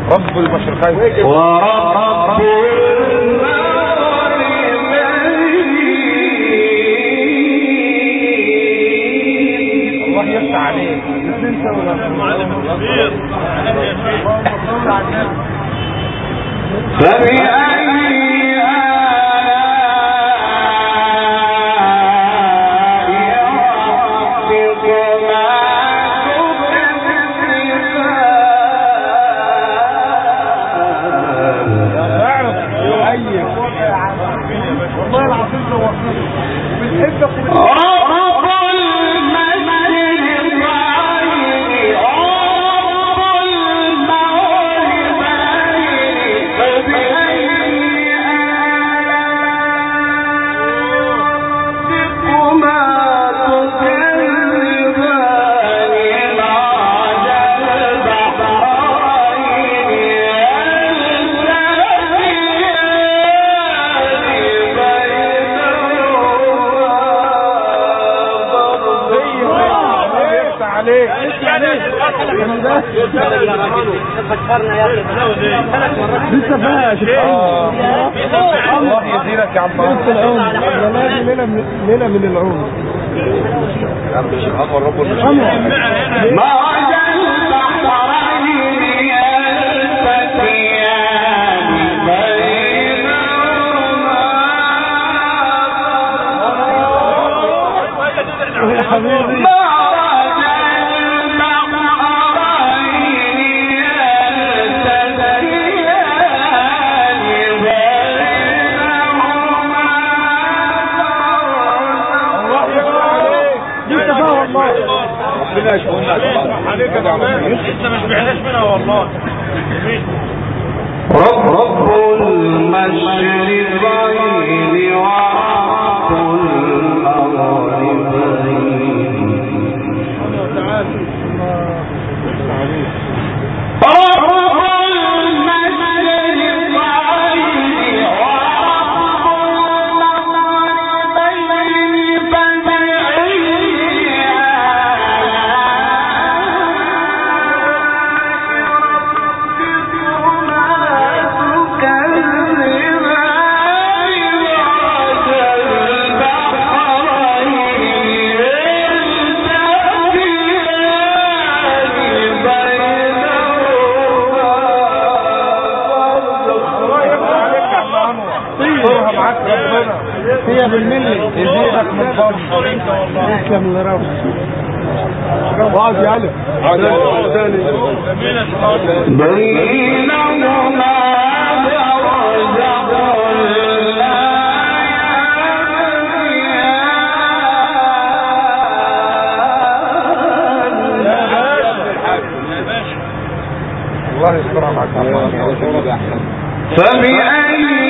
رب المشرقين ورب الله يفتح عليك. فكرنا يا اخي لسه بقى الله يزيدك يا عم ليلة من العمر يا عم الشيخ عمر رب ما وجد البحرين يلتقيان بينهما لسه ما شبعناش منها والله. رب المشرقين ورب هي بالملي يزيدك من فضل يسلم لرب واقف يا علي بينهما الله يسترها معك. فبأي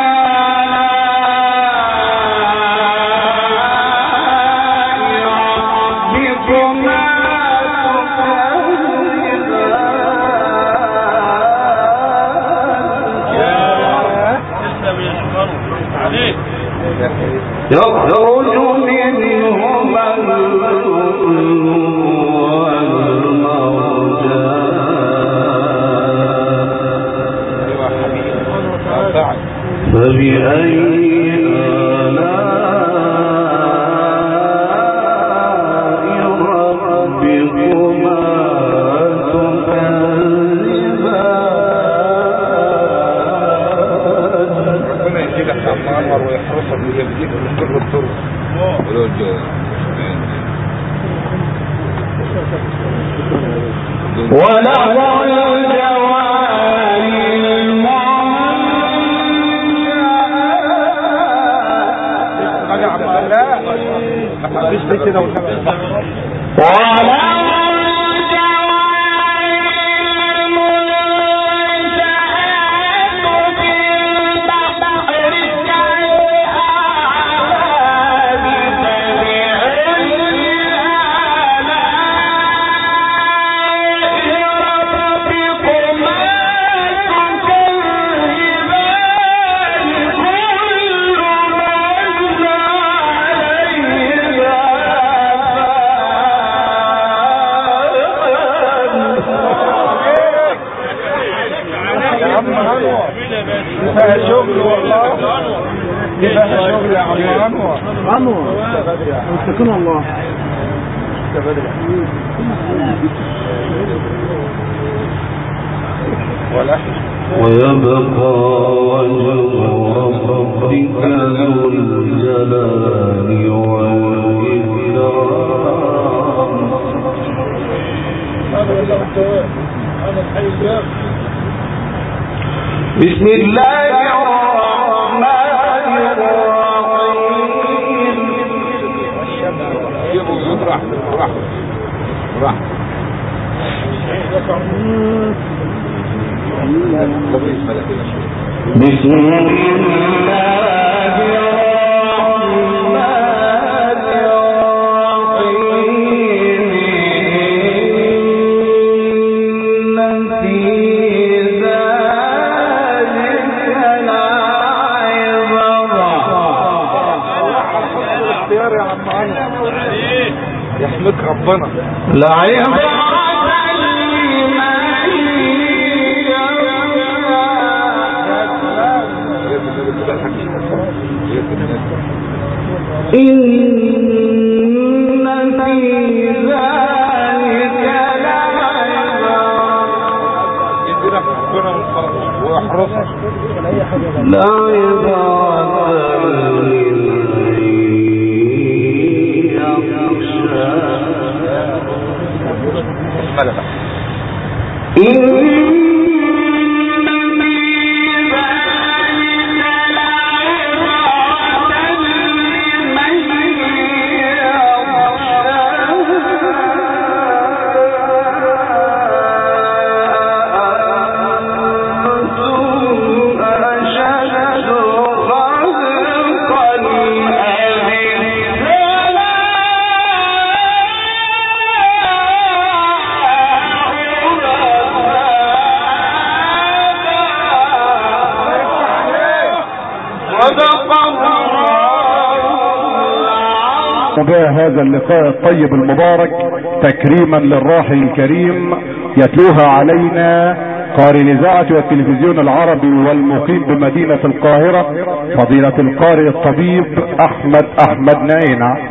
يخرج منهما اللؤلؤ والمرجان فبأي آلاء ربكما تكذبان. ربنا يجيلك يا عم انور ويحرسك ويهديك من كل الطرق. وله الجوار المنشآت ما تحبش ليه كده والنبي فيها شغل والله، فيها شغل يا عم انور. اتقنا الله. ويبقى وجه ربك ذو الجلال والإكرام. بسم الله الرحمن الرحيم. بسم الله الرحمن الرحيم. إن في ذلك لعبرة. يا عم انور يحميك ربنا. لعبرة إن في ذلك لعبرة لمن يخشى. هذا اللقاء الطيب المبارك تكريما للراحل الكريم يتلوها علينا قارئ الإذاعة والتلفزيون العربي والمقيم بمدينة القاهرة فضيلة القارئ الطبيب أحمد نعينة.